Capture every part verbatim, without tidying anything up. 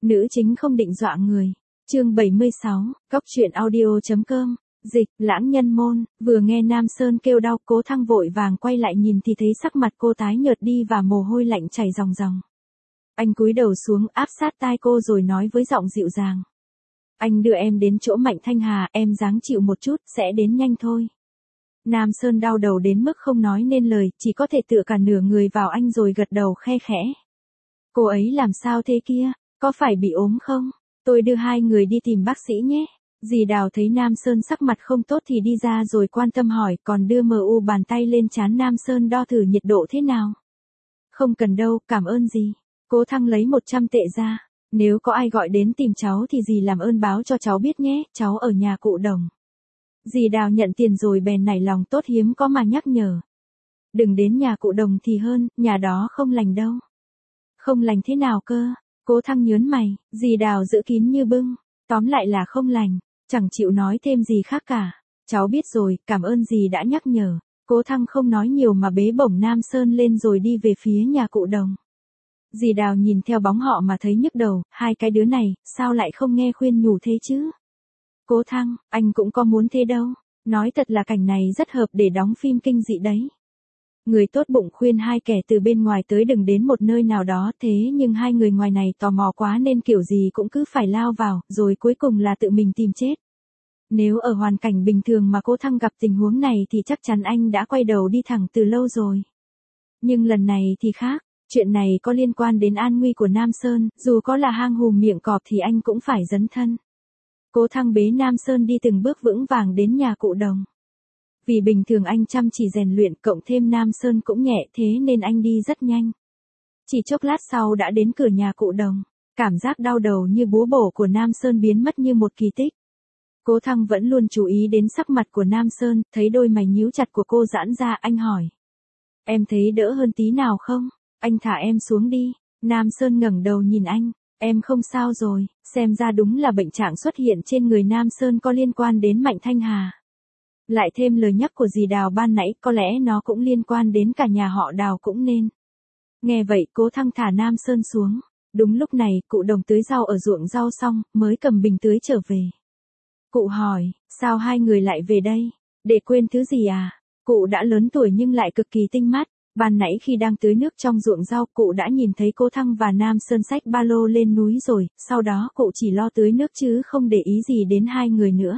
Nữ chính không định dọa người. Chương bảy mươi sáu, Cóc truyện audio.com. Dịch, Lãng Nhân Môn. Vừa nghe Nam Sơn kêu đau, Cố Thăng vội vàng quay lại nhìn thì thấy sắc mặt cô tái nhợt đi và mồ hôi lạnh chảy ròng ròng. Anh cúi đầu xuống áp sát tai cô rồi nói với giọng dịu dàng. Anh đưa em đến chỗ Mạnh Thanh Hà, em ráng chịu một chút, sẽ đến nhanh thôi. Nam Sơn đau đầu đến mức không nói nên lời, chỉ có thể tựa cả nửa người vào anh rồi gật đầu khe khẽ. Cô ấy làm sao thế kia, có phải bị ốm không? Tôi đưa hai người đi tìm bác sĩ nhé. Dì Đào thấy Nam Sơn sắc mặt không tốt thì đi ra rồi quan tâm hỏi, còn đưa mờ u bàn tay lên trán Nam Sơn đo thử nhiệt độ thế nào. Không cần đâu, cảm ơn dì. Cố Thăng lấy một trăm tệ ra. Nếu có ai gọi đến tìm cháu thì dì làm ơn báo cho cháu biết nhé, cháu ở nhà cụ Đồng. Dì Đào nhận tiền rồi bèn nảy lòng tốt hiếm có mà nhắc nhở. Đừng đến nhà cụ Đồng thì hơn, nhà đó không lành đâu. Không lành thế nào cơ? Cố Thăng nhớn mày, dì Đào giữ kín như bưng. Tóm lại là không lành, chẳng chịu nói thêm gì khác cả. Cháu biết rồi, cảm ơn dì đã nhắc nhở. Cố Thăng không nói nhiều mà bế bổng Nam Sơn lên rồi đi về phía nhà cụ Đồng. Dì Đào nhìn theo bóng họ mà thấy nhức đầu, hai cái đứa này, sao lại không nghe khuyên nhủ thế chứ? Cố Thăng, anh cũng có muốn thế đâu. Nói thật là cảnh này rất hợp để đóng phim kinh dị đấy. Người tốt bụng khuyên hai kẻ từ bên ngoài tới đừng đến một nơi nào đó, thế nhưng hai người ngoài này tò mò quá nên kiểu gì cũng cứ phải lao vào, rồi cuối cùng là tự mình tìm chết. Nếu ở hoàn cảnh bình thường mà Cố Thăng gặp tình huống này thì chắc chắn anh đã quay đầu đi thẳng từ lâu rồi. Nhưng lần này thì khác, chuyện này có liên quan đến an nguy của Nam Sơn, dù có là hang hùm miệng cọp thì anh cũng phải dấn thân. Cố Thăng bế Nam Sơn đi từng bước vững vàng đến nhà cụ Đồng. Vì bình thường anh chăm chỉ rèn luyện cộng thêm Nam Sơn cũng nhẹ thế nên anh đi rất nhanh. Chỉ chốc lát sau đã đến cửa nhà cụ Đồng. Cảm giác đau đầu như búa bổ của Nam Sơn biến mất như một kỳ tích. Cố Thăng vẫn luôn chú ý đến sắc mặt của Nam Sơn, thấy đôi mày nhíu chặt của cô giãn ra, anh hỏi. Em thấy đỡ hơn tí nào không? Anh thả em xuống đi. Nam Sơn ngẩng đầu nhìn anh. Em không sao rồi, xem ra đúng là bệnh trạng xuất hiện trên người Nam Sơn có liên quan đến Mạnh Thanh Hà. Lại thêm lời nhắc của dì Đào ban nãy, có lẽ nó cũng liên quan đến cả nhà họ Đào cũng nên. Nghe vậy, Cố Thăng thả Nam Sơn xuống. Đúng lúc này, cụ Đồng tưới rau ở ruộng rau xong, mới cầm bình tưới trở về. Cụ hỏi, sao hai người lại về đây? Để quên thứ gì à? Cụ đã lớn tuổi nhưng lại cực kỳ tinh mắt. Ban nãy khi đang tưới nước trong ruộng rau, cụ đã nhìn thấy Cố Thăng và Nam Sơn xách ba lô lên núi rồi, sau đó cụ chỉ lo tưới nước chứ không để ý gì đến hai người nữa.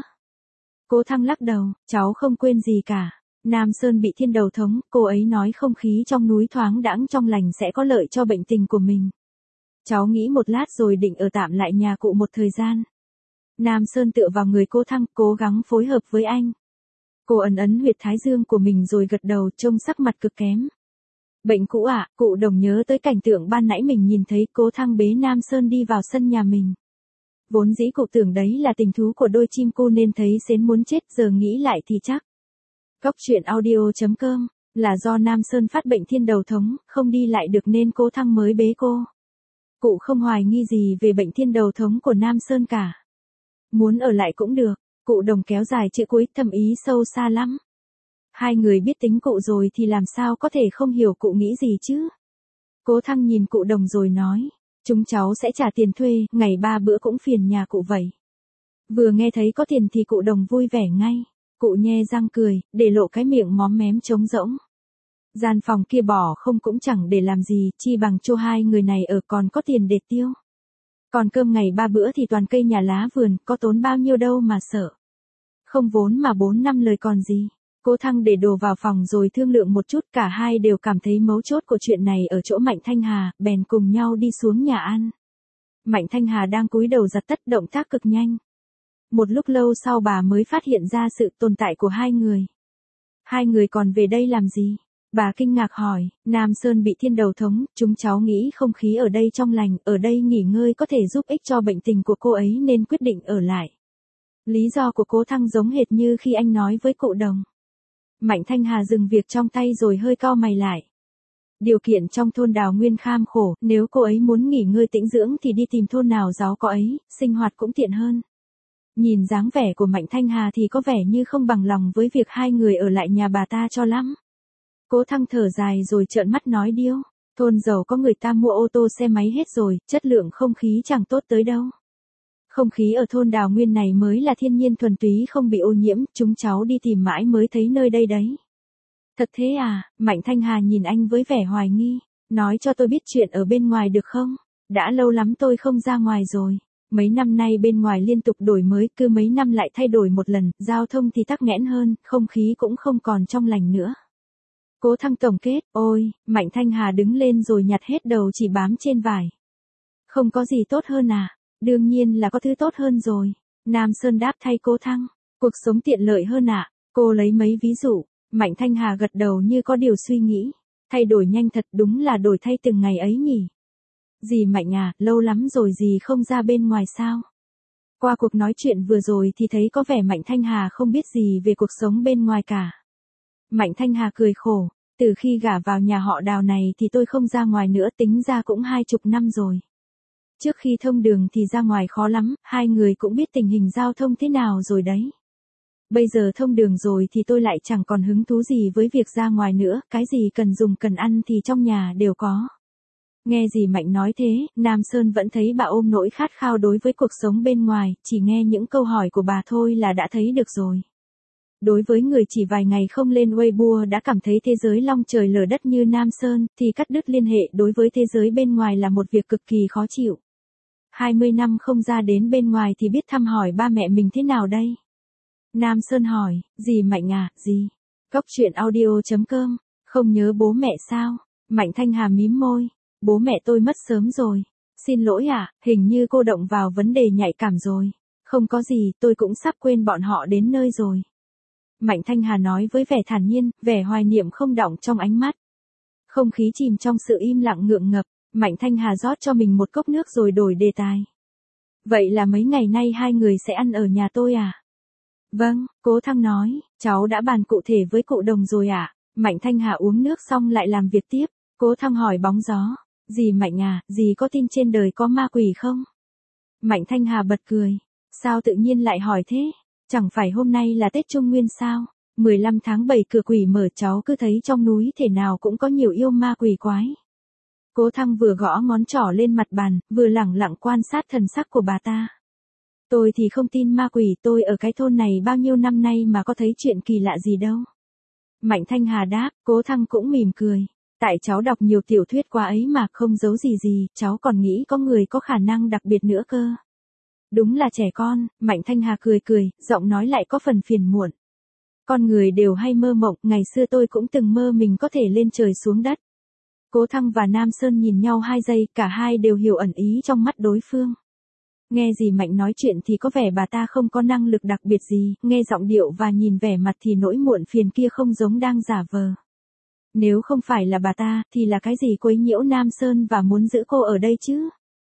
Cố Thăng lắc đầu, cháu không quên gì cả. Nam Sơn bị thiên đầu thống, cô ấy nói không khí trong núi thoáng đãng trong lành sẽ có lợi cho bệnh tình của mình. Cháu nghĩ một lát rồi định ở tạm lại nhà cụ một thời gian. Nam Sơn tựa vào người Cố Thăng, cố gắng phối hợp với anh. Cô ấn ấn huyệt thái dương của mình rồi gật đầu, trông sắc mặt cực kém. Bệnh cũ à? Cụ Đồng nhớ tới cảnh tượng ban nãy mình nhìn thấy. Cố Thăng bế Nam Sơn đi vào sân nhà mình. Vốn dĩ cụ tưởng đấy là tình thú của đôi chim cu nên thấy xến muốn chết, giờ nghĩ lại thì chắc. Cóc truyện audio.com, là do Nam Sơn phát bệnh thiên đầu thống, không đi lại được nên Cố Thăng mới bế cô. Cụ không hoài nghi gì về bệnh thiên đầu thống của Nam Sơn cả. Muốn ở lại cũng được. Cụ Đồng kéo dài chữ cuối, thầm ý sâu xa lắm. Hai người biết tính cụ rồi thì làm sao có thể không hiểu cụ nghĩ gì chứ. Cố Thăng nhìn cụ Đồng rồi nói. Chúng cháu sẽ trả tiền thuê, ngày ba bữa cũng phiền nhà cụ vậy. Vừa nghe thấy có tiền thì cụ Đồng vui vẻ ngay. Cụ nhe răng cười, để lộ cái miệng móm mém trống rỗng. Gian phòng kia bỏ không cũng chẳng để làm gì, chi bằng cho hai người này ở còn có tiền để tiêu. Còn cơm ngày ba bữa thì toàn cây nhà lá vườn, có tốn bao nhiêu đâu mà sợ. Không vốn mà bốn năm lời còn gì. Cố Thăng để đồ vào phòng rồi thương lượng một chút, cả hai đều cảm thấy mấu chốt của chuyện này ở chỗ Mạnh Thanh Hà, bèn cùng nhau đi xuống nhà ăn. Mạnh Thanh Hà đang cúi đầu giặt tất, động tác cực nhanh. Một lúc lâu sau bà mới phát hiện ra sự tồn tại của hai người. Hai người còn về đây làm gì? Bà kinh ngạc hỏi. Nam Sơn bị thiên đầu thống, chúng cháu nghĩ không khí ở đây trong lành, ở đây nghỉ ngơi có thể giúp ích cho bệnh tình của cô ấy nên quyết định ở lại. Lý do của Cố Thăng giống hệt như khi anh nói với cụ Đồng. Mạnh Thanh Hà dừng việc trong tay rồi hơi cau mày lại. Điều kiện trong thôn Đào Nguyên kham khổ, nếu cô ấy muốn nghỉ ngơi tĩnh dưỡng thì đi tìm thôn nào giàu có ấy, sinh hoạt cũng tiện hơn. Nhìn dáng vẻ của Mạnh Thanh Hà thì có vẻ như không bằng lòng với việc hai người ở lại nhà bà ta cho lắm. Cố Thăng thở dài rồi trợn mắt nói điêu. Thôn giàu có người ta mua ô tô xe máy hết rồi, chất lượng không khí chẳng tốt tới đâu. Không khí ở thôn Đào Nguyên này mới là thiên nhiên thuần túy không bị ô nhiễm, chúng cháu đi tìm mãi mới thấy nơi đây đấy. Thật thế à? Mạnh Thanh Hà nhìn anh với vẻ hoài nghi, nói cho tôi biết chuyện ở bên ngoài được không? Đã lâu lắm tôi không ra ngoài rồi. Mấy năm nay bên ngoài liên tục đổi mới, cứ mấy năm lại thay đổi một lần, giao thông thì tắc nghẽn hơn, không khí cũng không còn trong lành nữa. Cố Thăng tổng kết, ôi, Mạnh Thanh Hà đứng lên rồi nhặt hết đầu chỉ bám trên vải. Không có gì tốt hơn à? Đương nhiên là có thứ tốt hơn rồi. Nam Sơn đáp thay Cố Thăng, cuộc sống tiện lợi hơn ạ. À? Cô lấy mấy ví dụ, Mạnh Thanh Hà gật đầu như có điều suy nghĩ. Thay đổi nhanh thật, đúng là đổi thay từng ngày ấy nhỉ. Dì Mạnh à, lâu lắm rồi dì không ra bên ngoài sao? Qua cuộc nói chuyện vừa rồi thì thấy có vẻ Mạnh Thanh Hà không biết gì về cuộc sống bên ngoài cả. Mạnh Thanh Hà cười khổ, từ khi gả vào nhà họ Đào này thì tôi không ra ngoài nữa, tính ra cũng hai chục năm rồi. Trước khi thông đường thì ra ngoài khó lắm, hai người cũng biết tình hình giao thông thế nào rồi đấy. Bây giờ thông đường rồi thì tôi lại chẳng còn hứng thú gì với việc ra ngoài nữa, cái gì cần dùng cần ăn thì trong nhà đều có. Nghe dì Mạnh nói thế, Nam Sơn vẫn thấy bà ôm nỗi khát khao đối với cuộc sống bên ngoài, chỉ nghe những câu hỏi của bà thôi là đã thấy được rồi. Đối với người chỉ vài ngày không lên Weibo đã cảm thấy thế giới long trời lở đất như Nam Sơn, thì cắt đứt liên hệ đối với thế giới bên ngoài là một việc cực kỳ khó chịu. hai mươi năm không ra đến bên ngoài thì biết thăm hỏi ba mẹ mình thế nào đây? Nam Sơn hỏi, dì Mạnh à, dì? Cóc truyện audio chấm com, không nhớ bố mẹ sao? Mạnh Thanh Hà mím môi, bố mẹ tôi mất sớm rồi. Xin lỗi ạ, à, hình như cô động vào vấn đề nhạy cảm rồi. Không có gì, tôi cũng sắp quên bọn họ đến nơi rồi. Mạnh Thanh Hà nói với vẻ thản nhiên, vẻ hoài niệm không đọng trong ánh mắt. Không khí chìm trong sự im lặng ngượng ngập, Mạnh Thanh Hà rót cho mình một cốc nước rồi đổi đề tài. Vậy là mấy ngày nay hai người sẽ ăn ở nhà tôi à? Vâng, Cố Thăng nói, cháu đã bàn cụ thể với cụ Đồng rồi ạ. À? Mạnh Thanh Hà uống nước xong lại làm việc tiếp. Cố Thăng hỏi bóng gió, dì Mạnh à, dì có tin trên đời có ma quỷ không? Mạnh Thanh Hà bật cười, sao tự nhiên lại hỏi thế? Chẳng phải hôm nay là Tết Trung Nguyên sao? mười lăm tháng bảy cửa quỷ mở, cháu cứ thấy trong núi thể nào cũng có nhiều yêu ma quỷ quái. Cố Thăng vừa gõ ngón trỏ lên mặt bàn, vừa lẳng lặng quan sát thần sắc của bà ta. Tôi thì không tin ma quỷ, tôi ở cái thôn này bao nhiêu năm nay mà có thấy chuyện kỳ lạ gì đâu. Mạnh Thanh Hà đáp, Cố Thăng cũng mỉm cười. Tại cháu đọc nhiều tiểu thuyết quá ấy mà, không giấu gì gì, cháu còn nghĩ có người có khả năng đặc biệt nữa cơ. Đúng là trẻ con, Mạnh Thanh Hà cười cười, giọng nói lại có phần phiền muộn. Con người đều hay mơ mộng, ngày xưa tôi cũng từng mơ mình có thể lên trời xuống đất. Cố Thăng và Nam Sơn nhìn nhau hai giây, cả hai đều hiểu ẩn ý trong mắt đối phương. Nghe dì Mạnh nói chuyện thì có vẻ bà ta không có năng lực đặc biệt gì, nghe giọng điệu và nhìn vẻ mặt thì nỗi muộn phiền kia không giống đang giả vờ. Nếu không phải là bà ta, thì là cái gì quấy nhiễu Nam Sơn và muốn giữ cô ở đây chứ?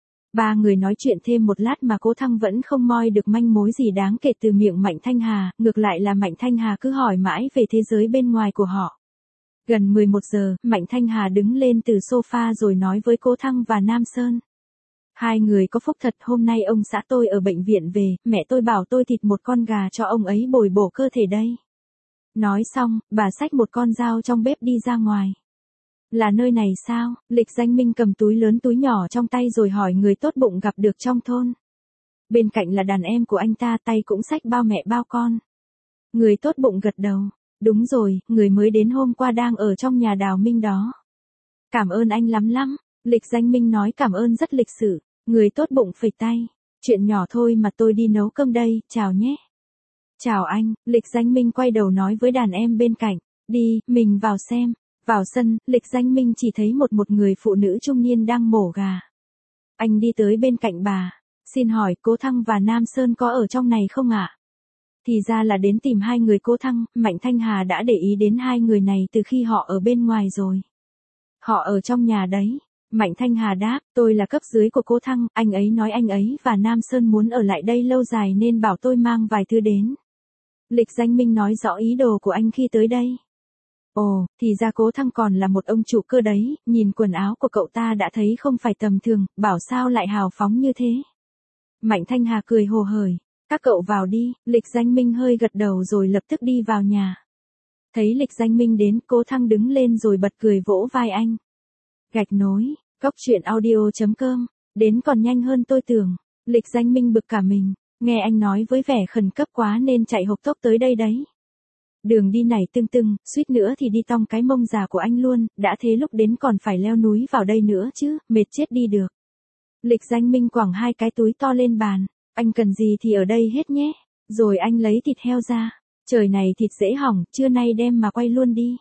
Ba người nói chuyện thêm một lát mà Cố Thăng vẫn không moi được manh mối gì đáng kể từ miệng Mạnh Thanh Hà, ngược lại là Mạnh Thanh Hà cứ hỏi mãi về thế giới bên ngoài của họ. Gần mười một giờ, Mạnh Thanh Hà đứng lên từ sofa rồi nói với Cố Thăng và Nam Sơn. Hai người có phúc thật, hôm nay ông xã tôi ở bệnh viện về, mẹ tôi bảo tôi thịt một con gà cho ông ấy bồi bổ cơ thể đây. Nói xong, bà xách một con dao trong bếp đi ra ngoài. Là nơi này sao? Lịch Danh Minh cầm túi lớn túi nhỏ trong tay rồi hỏi người tốt bụng gặp được trong thôn. Bên cạnh là đàn em của anh ta, tay cũng xách bao mẹ bao con. Người tốt bụng gật đầu. Đúng rồi, người mới đến hôm qua đang ở trong nhà Đào Minh đó. Cảm ơn anh lắm lắm. Lịch Danh Minh nói cảm ơn rất lịch sự. Người tốt bụng phẩy tay. Chuyện nhỏ thôi mà, tôi đi nấu cơm đây, chào nhé. Chào anh, Lịch Danh Minh quay đầu nói với đàn em bên cạnh. Đi, mình vào xem. Vào sân, Lịch Danh Minh chỉ thấy một một người phụ nữ trung niên đang mổ gà. Anh đi tới bên cạnh bà. Xin hỏi, Cố Thăng và Nam Sơn có ở trong này không ạ? Thì ra là đến tìm hai người Cố Thăng, Mạnh Thanh Hà đã để ý đến hai người này từ khi họ ở bên ngoài rồi. Họ ở trong nhà đấy. Mạnh Thanh Hà đáp, tôi là cấp dưới của Cố Thăng, anh ấy nói anh ấy và Nam Sơn muốn ở lại đây lâu dài nên bảo tôi mang vài thứ đến. Lịch Danh Minh nói rõ ý đồ của anh khi tới đây. Ồ, thì ra Cố Thăng còn là một ông chủ cơ đấy, nhìn quần áo của cậu ta đã thấy không phải tầm thường, bảo sao lại hào phóng như thế. Mạnh Thanh Hà cười hồ hởi, các cậu vào đi, Lịch Danh Minh hơi gật đầu rồi lập tức đi vào nhà. Thấy Lịch Danh Minh đến, Cố Thăng đứng lên rồi bật cười vỗ vai anh. Gạch nối, cóc truyện audio chấm com, đến còn nhanh hơn tôi tưởng. Lịch Danh Minh bực cả mình, nghe anh nói với vẻ khẩn cấp quá nên chạy hộc tốc tới đây đấy. Đường đi này tưng tưng, suýt nữa thì đi tong cái mông già của anh luôn, đã thế lúc đến còn phải leo núi vào đây nữa chứ, mệt chết đi được. Lịch Danh Minh quẳng hai cái túi to lên bàn, anh cần gì thì ở đây hết nhé, rồi anh lấy thịt heo ra, trời này thịt dễ hỏng, trưa nay đem mà quay luôn đi.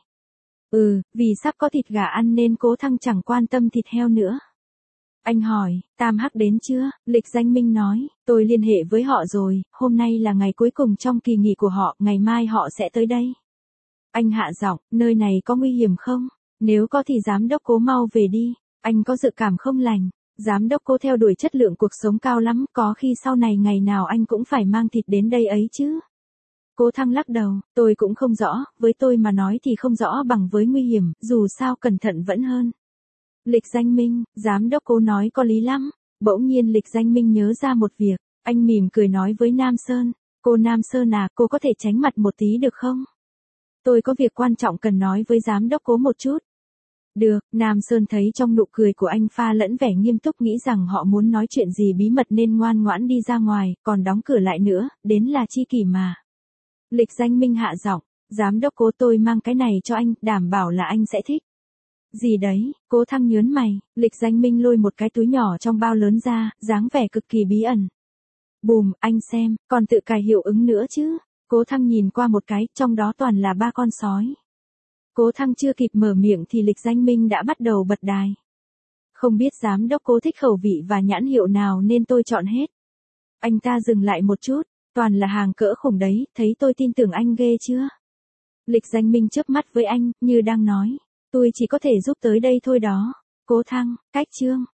Ừ, vì sắp có thịt gà ăn nên Cố Thăng chẳng quan tâm thịt heo nữa. Anh hỏi, Tam Hắc đến chưa? Lịch Danh Minh nói, tôi liên hệ với họ rồi, hôm nay là ngày cuối cùng trong kỳ nghỉ của họ, ngày mai họ sẽ tới đây. Anh hạ giọng, nơi này có nguy hiểm không? Nếu có thì giám đốc Cố mau về đi, anh có dự cảm không lành. Giám đốc Cố theo đuổi chất lượng cuộc sống cao lắm, có khi sau này ngày nào anh cũng phải mang thịt đến đây ấy chứ. Cố Thăng lắc đầu, tôi cũng không rõ, với tôi mà nói thì không rõ bằng với nguy hiểm, dù sao cẩn thận vẫn hơn. Lịch Danh Minh, giám đốc Cố nói có lý lắm. Bỗng nhiên Lịch Danh Minh nhớ ra một việc, anh mỉm cười nói với Nam Sơn, cô Nam Sơn à, cô có thể tránh mặt một tí được không? Tôi có việc quan trọng cần nói với giám đốc Cố một chút. Được, Nam Sơn thấy trong nụ cười của anh pha lẫn vẻ nghiêm túc, nghĩ rằng họ muốn nói chuyện gì bí mật nên ngoan ngoãn đi ra ngoài, còn đóng cửa lại nữa, đến là chi kỷ mà. Lịch Danh Minh hạ giọng, giám đốc Cố tôi mang cái này cho anh, đảm bảo là anh sẽ thích. Gì đấy? Cố Thăng nhớn mày, Lịch Danh Minh lôi một cái túi nhỏ trong bao lớn ra, dáng vẻ cực kỳ bí ẩn. Bùm, anh xem, còn tự cài hiệu ứng nữa chứ. Cố Thăng nhìn qua một cái, trong đó toàn là ba con sói. Cố Thăng chưa kịp mở miệng thì Lịch Danh Minh đã bắt đầu bật đài. Không biết giám đốc Cố thích khẩu vị và nhãn hiệu nào nên tôi chọn hết. Anh ta dừng lại một chút, toàn là hàng cỡ khủng đấy, thấy tôi tin tưởng anh ghê chưa? Lịch Danh Minh chớp mắt với anh, như đang nói, tôi chỉ có thể giúp tới đây thôi đó. Cố Thăng, cách chương.